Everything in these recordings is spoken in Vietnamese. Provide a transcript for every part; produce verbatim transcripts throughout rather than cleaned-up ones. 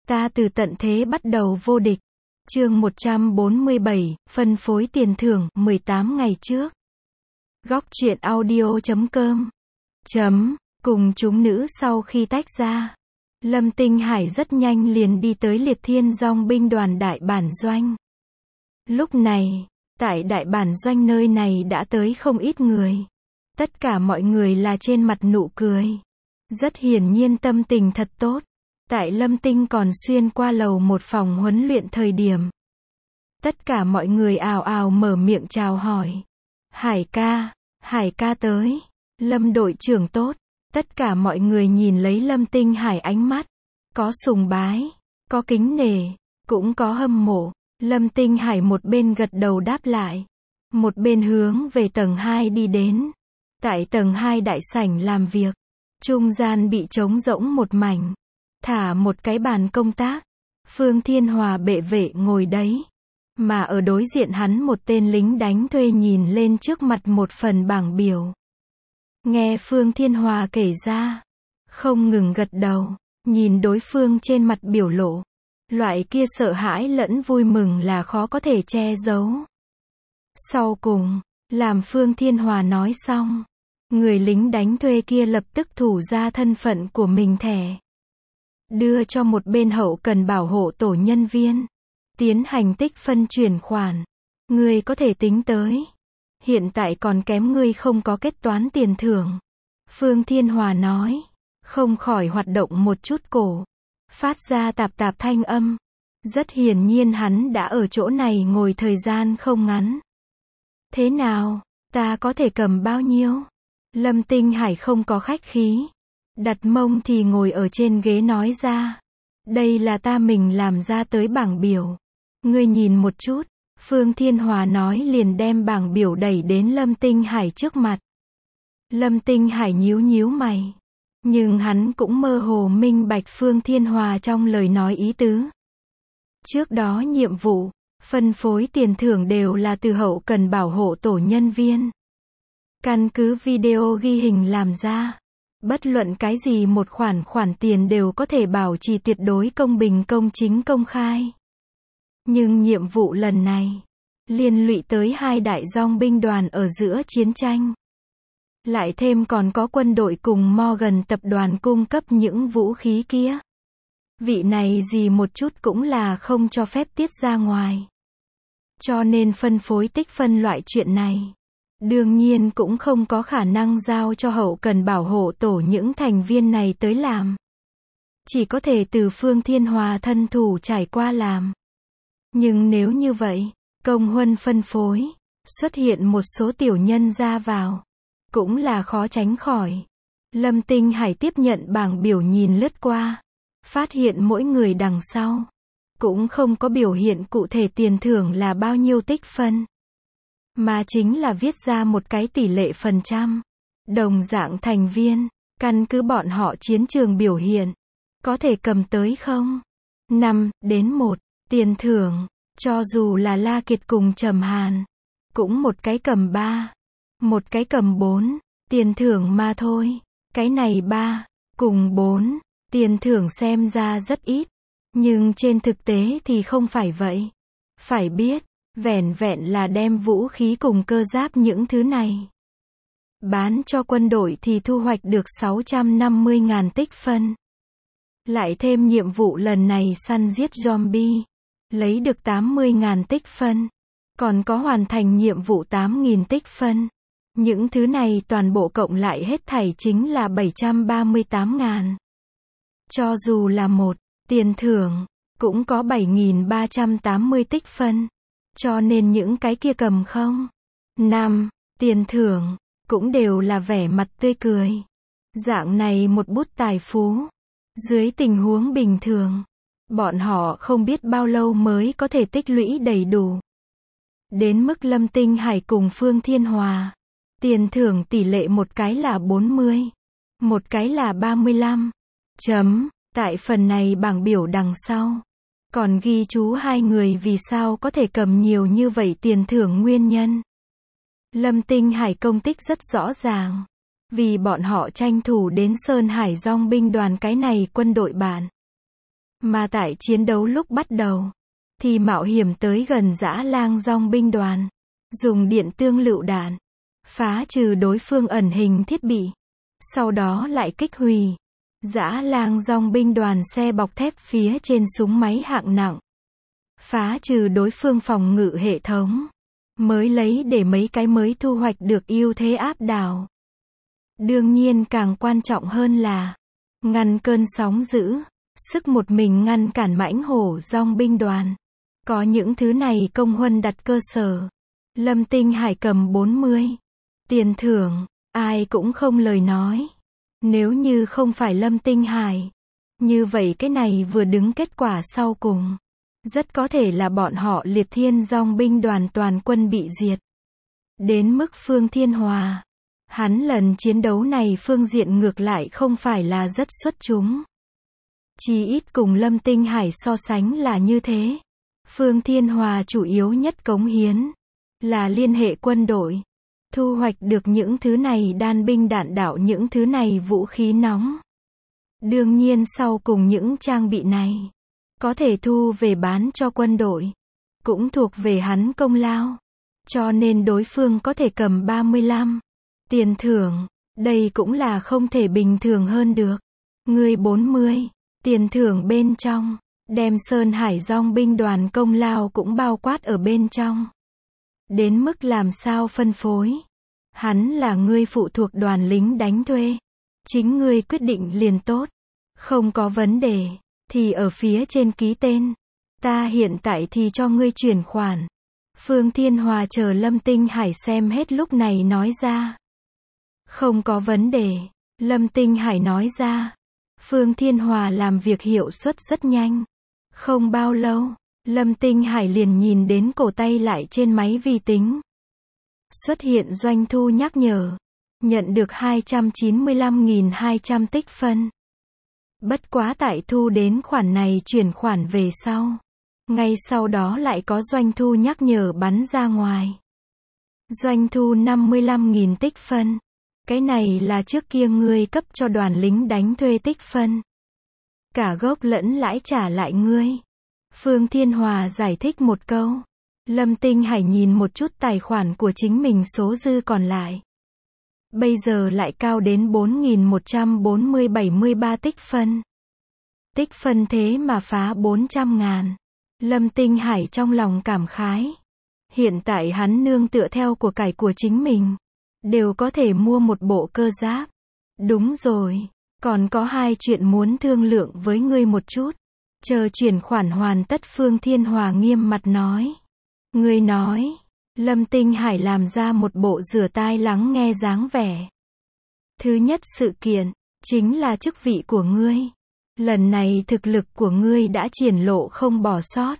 Ta từ tận thế bắt đầu vô địch. Chương một trăm bốn mươi bảy, phân phối tiền thưởng, mười tám ngày trước. Góc truyện audio chấm com. Chấm, cùng chúng nữ sau khi tách ra. Lâm Tinh Hải rất nhanh liền đi tới Liệt Thiên Dòng binh đoàn đại bản doanh. Lúc này, tại đại bản doanh nơi này đã tới không ít người. Tất cả mọi người là trên mặt nụ cười. Rất hiển nhiên tâm tình thật tốt. Tại Lâm Tinh còn xuyên qua lầu một phòng huấn luyện thời điểm. Tất cả mọi người ào ào mở miệng chào hỏi. Hải ca, Hải ca tới. Lâm đội trưởng tốt. Tất cả mọi người nhìn lấy Lâm Tinh Hải ánh mắt. Có sùng bái, có kính nể, cũng có hâm mộ. Lâm Tinh Hải một bên gật đầu đáp lại. Một bên hướng về tầng hai đi đến. Tại tầng hai đại sảnh làm việc. Trung gian bị trống rỗng một mảnh. Thả một cái bàn công tác. Phương Thiên Hòa bệ vệ ngồi đấy. Mà ở đối diện hắn một tên lính đánh thuê nhìn lên trước mặt một phần bảng biểu. Nghe Phương Thiên Hòa kể ra. Không ngừng gật đầu. Nhìn đối phương trên mặt biểu lộ. Loại kia sợ hãi lẫn vui mừng là khó có thể che giấu. Sau cùng, làm Phương Thiên Hòa nói xong. Người lính đánh thuê kia lập tức thủ ra thân phận của mình thẻ. Đưa cho một bên hậu cần bảo hộ tổ nhân viên. Tiến hành tích phân chuyển khoản. Ngươi có thể tính tới. Hiện tại còn kém ngươi không có kết toán tiền thưởng. Phương Thiên Hòa nói. Không khỏi hoạt động một chút cổ. Phát ra tạp tạp thanh âm. Rất hiển nhiên hắn đã ở chỗ này ngồi thời gian không ngắn. Thế nào, ta có thể cầm bao nhiêu? Lâm Tinh Hải không có khách khí. Đặt mông thì ngồi ở trên ghế nói ra. Đây là ta mình làm ra tới bảng biểu. Ngươi nhìn một chút. Phương Thiên Hòa nói liền đem bảng biểu đẩy đến Lâm Tinh Hải trước mặt. Lâm Tinh Hải nhíu nhíu mày. Nhưng hắn cũng mơ hồ minh bạch Phương Thiên Hòa trong lời nói ý tứ. Trước đó nhiệm vụ, phân phối tiền thưởng đều là từ hậu cần bảo hộ tổ nhân viên. Căn cứ video ghi hình làm ra. Bất luận cái gì một khoản khoản tiền đều có thể bảo trì tuyệt đối công bình công chính công khai. Nhưng nhiệm vụ lần này, liên lụy tới hai đại dòng binh đoàn ở giữa chiến tranh. Lại thêm còn có quân đội cùng Morgan tập đoàn cung cấp những vũ khí kia. Vị này gì một chút cũng là không cho phép tiết ra ngoài. Cho nên phân phối tích phân loại chuyện này. Đương nhiên cũng không có khả năng giao cho hậu cần bảo hộ tổ những thành viên này tới làm. Chỉ có thể từ Phương Thiên Hòa thân thủ trải qua làm. Nhưng nếu như vậy, công huân phân phối, xuất hiện một số tiểu nhân ra vào. Cũng là khó tránh khỏi. Lâm Tinh Hải tiếp nhận bảng biểu nhìn lướt qua. Phát hiện mỗi người đằng sau. Cũng không có biểu hiện cụ thể tiền thưởng là bao nhiêu tích phân. Mà chính là viết ra một cái tỷ lệ phần trăm. Đồng dạng thành viên. Căn cứ bọn họ chiến trường biểu hiện. Có thể cầm tới không? năm đến một. Tiền thưởng. Cho dù là La Kiệt cùng Trầm Hàn. Cũng một cái cầm ba. Một cái cầm bốn, tiền thưởng mà thôi. Cái này ba, cùng bốn, tiền thưởng xem ra rất ít. Nhưng trên thực tế thì không phải vậy. Phải biết, vẻn vẹn là đem vũ khí cùng cơ giáp những thứ này. Bán cho quân đội thì thu hoạch được sáu trăm năm mươi ngàn tích phân. Lại thêm nhiệm vụ lần này săn giết zombie. Lấy được tám mươi ngàn tích phân. Còn có hoàn thành nhiệm vụ tám nghìn tích phân. Những thứ này toàn bộ cộng lại hết thảy chính là bảy trăm ba mươi tám ngàn. Cho dù là một, tiền thưởng, cũng có bảy nghìn ba trăm tám mươi tích phân. Cho nên những cái kia cầm không. năm, tiền thưởng, cũng đều là vẻ mặt tươi cười. Dạng này một bút tài phú. Dưới tình huống bình thường, bọn họ không biết bao lâu mới có thể tích lũy đầy đủ. Đến mức Lâm Tinh Hải cùng Phương Thiên Hòa. Tiền thưởng tỷ lệ một cái là bốn mươi. Một cái là ba mươi lăm. Chấm. Tại phần này bảng biểu đằng sau. Còn ghi chú hai người vì sao có thể cầm nhiều như vậy tiền thưởng nguyên nhân. Lâm Tinh Hải công tích rất rõ ràng. Vì bọn họ tranh thủ đến Sơn Hải Dòng binh đoàn cái này quân đội bản. Mà tại chiến đấu lúc bắt đầu, thì mạo hiểm tới gần Dã Lang dòng binh đoàn, dùng điện tương lựu đạn, phá trừ đối phương ẩn hình thiết bị. Sau đó lại kích hủy Dã Lang dòng binh đoàn xe bọc thép phía trên súng máy hạng nặng. Phá trừ đối phương phòng ngự hệ thống. Mới lấy để mấy cái mới thu hoạch được ưu thế áp đảo. Đương nhiên càng quan trọng hơn là ngăn cơn sóng dữ, sức một mình ngăn cản mãnh hổ dòng binh đoàn. Có những thứ này công huân đặt cơ sở. Lâm Tinh Hải cầm bốn mươi. Tiền thưởng, ai cũng không lời nói. Nếu như không phải Lâm Tinh Hải, như vậy cái này vừa đứng kết quả sau cùng. Rất có thể là bọn họ Liệt Thiên dòng binh đoàn toàn quân bị diệt. Đến mức Phương Thiên Hòa, hắn lần chiến đấu này phương diện ngược lại không phải là rất xuất chúng. Chỉ ít cùng Lâm Tinh Hải so sánh là như thế. Phương Thiên Hòa chủ yếu nhất cống hiến là liên hệ quân đội, thu hoạch được những thứ này đan binh đạn đạo, những thứ này vũ khí nóng. Đương nhiên sau cùng những trang bị này có thể thu về bán cho quân đội, cũng thuộc về hắn công lao. Cho nên đối phương có thể cầm ba mươi lăm. Tiền thưởng, đây cũng là không thể bình thường hơn được. Người bốn mươi. Tiền thưởng bên trong, đem Sơn Hải dòng binh đoàn công lao cũng bao quát ở bên trong. Đến mức làm sao phân phối. Hắn là ngươi phụ thuộc đoàn lính đánh thuê. Chính ngươi quyết định liền tốt. Không có vấn đề, thì ở phía trên ký tên. Ta hiện tại thì cho ngươi chuyển khoản. Phương Thiên Hòa chờ Lâm Tinh Hải xem hết lúc này nói ra. Không có vấn đề, Lâm Tinh Hải nói ra. Phương Thiên Hòa làm việc hiệu suất rất nhanh. Không bao lâu, Lâm Tinh Hải liền nhìn đến cổ tay lại trên máy vi tính. Xuất hiện doanh thu nhắc nhở. Nhận được hai trăm chín mươi lăm nghìn hai trăm tích phân. Bất quá tại thu đến khoản này chuyển khoản về sau. Ngay sau đó lại có doanh thu nhắc nhở bắn ra ngoài. Doanh thu năm mươi lăm nghìn tích phân. Cái này là trước kia ngươi cấp cho đoàn lính đánh thuê tích phân. Cả gốc lẫn lãi trả lại ngươi. Phương Thiên Hòa giải thích một câu. Lâm Tinh Hải nhìn một chút tài khoản của chính mình số dư còn lại. Bây giờ lại cao đến bốn nghìn một trăm bốn mươi bảy mươi ba tích phân. Tích phân thế mà phá bốn trăm ngàn. Lâm Tinh Hải trong lòng cảm khái. Hiện tại hắn nương tựa theo của cải của chính mình. Đều có thể mua một bộ cơ giáp. Đúng rồi. Còn có hai chuyện muốn thương lượng với ngươi một chút. Chờ chuyển khoản hoàn tất Phương Thiên Hòa nghiêm mặt nói. Ngươi nói. Lâm Tinh Hải làm ra một bộ rửa tai lắng nghe dáng vẻ. Thứ nhất sự kiện, chính là chức vị của ngươi. Lần này thực lực của ngươi đã triển lộ không bỏ sót.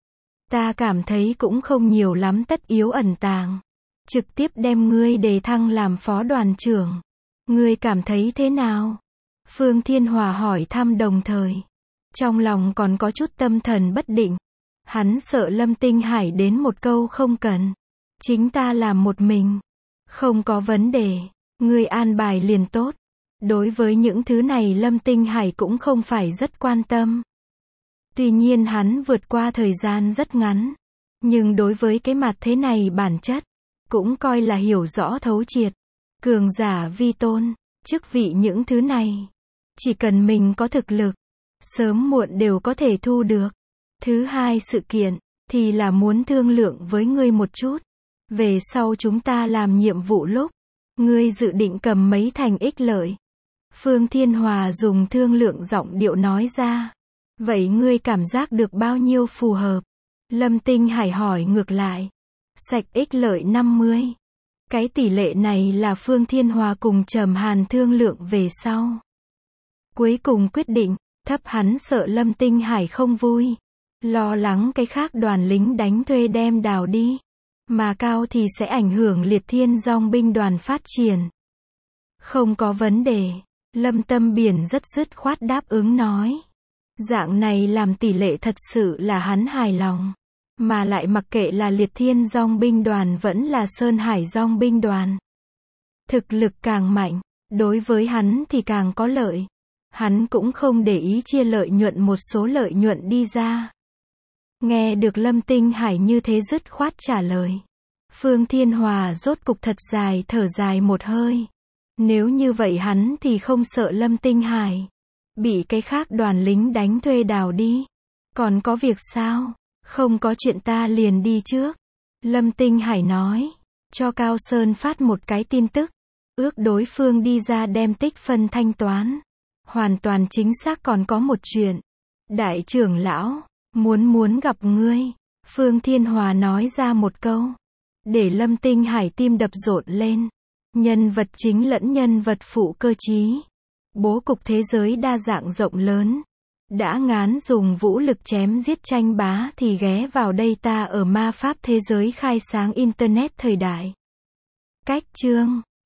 Ta cảm thấy cũng không nhiều lắm tất yếu ẩn tàng. Trực tiếp đem ngươi đề thăng làm phó đoàn trưởng. Ngươi cảm thấy thế nào? Phương Thiên Hòa hỏi thăm đồng thời. Trong lòng còn có chút tâm thần bất định. Hắn sợ Lâm Tinh Hải đến một câu không cần. Chính ta làm một mình. Không có vấn đề. Ngươi an bài liền tốt. Đối với những thứ này Lâm Tinh Hải cũng không phải rất quan tâm. Tuy nhiên hắn vượt qua thời gian rất ngắn. Nhưng đối với cái mặt thế này bản chất, cũng coi là hiểu rõ thấu triệt. Cường giả vi tôn, chức vị những thứ này. Chỉ cần mình có thực lực, sớm muộn đều có thể thu được. Thứ hai sự kiện, thì là muốn thương lượng với ngươi một chút. Về sau chúng ta làm nhiệm vụ lúc, ngươi dự định cầm mấy thành ích lợi. Phương Thiên Hòa dùng thương lượng giọng điệu nói ra. Vậy ngươi cảm giác được bao nhiêu phù hợp? Lâm Tinh Hải hỏi ngược lại. Sạch ích lợi năm mươi. Cái tỷ lệ này là Phương Thiên Hòa cùng Trầm Hàn thương lượng về sau. Cuối cùng quyết định, thấp hắn sợ Lâm Tinh Hải không vui. Lo lắng cái khác đoàn lính đánh thuê đem đào đi. Mà cao thì sẽ ảnh hưởng Liệt Thiên dòng binh đoàn phát triển. Không có vấn đề. Lâm Tâm Biển rất dứt khoát đáp ứng nói. Dạng này làm tỷ lệ thật sự là hắn hài lòng. Mà lại mặc kệ là Liệt Thiên dòng binh đoàn vẫn là Sơn Hải dòng binh đoàn. Thực lực càng mạnh, đối với hắn thì càng có lợi. Hắn cũng không để ý chia lợi nhuận một số lợi nhuận đi ra. Nghe được Lâm Tinh Hải như thế dứt khoát trả lời. Phương Thiên Hòa rốt cục thật dài thở dài một hơi. Nếu như vậy hắn thì không sợ Lâm Tinh Hải bị cái khác đoàn lính đánh thuê đào đi. Còn có việc sao? Không có chuyện ta liền đi trước. Lâm Tinh Hải nói. Cho Cao Sơn phát một cái tin tức. Ước đối phương đi ra đem tích phân thanh toán. Hoàn toàn chính xác còn có một chuyện. Đại trưởng lão, muốn muốn gặp ngươi. Phương Thiên Hòa nói ra một câu. Để Lâm Tinh Hải tim đập rộn lên. Nhân vật chính lẫn nhân vật phụ cơ trí. Bố cục thế giới đa dạng rộng lớn. Đã ngán dùng vũ lực chém giết tranh bá thì ghé vào đây ta ở ma pháp thế giới khai sáng Internet thời đại. Cách chương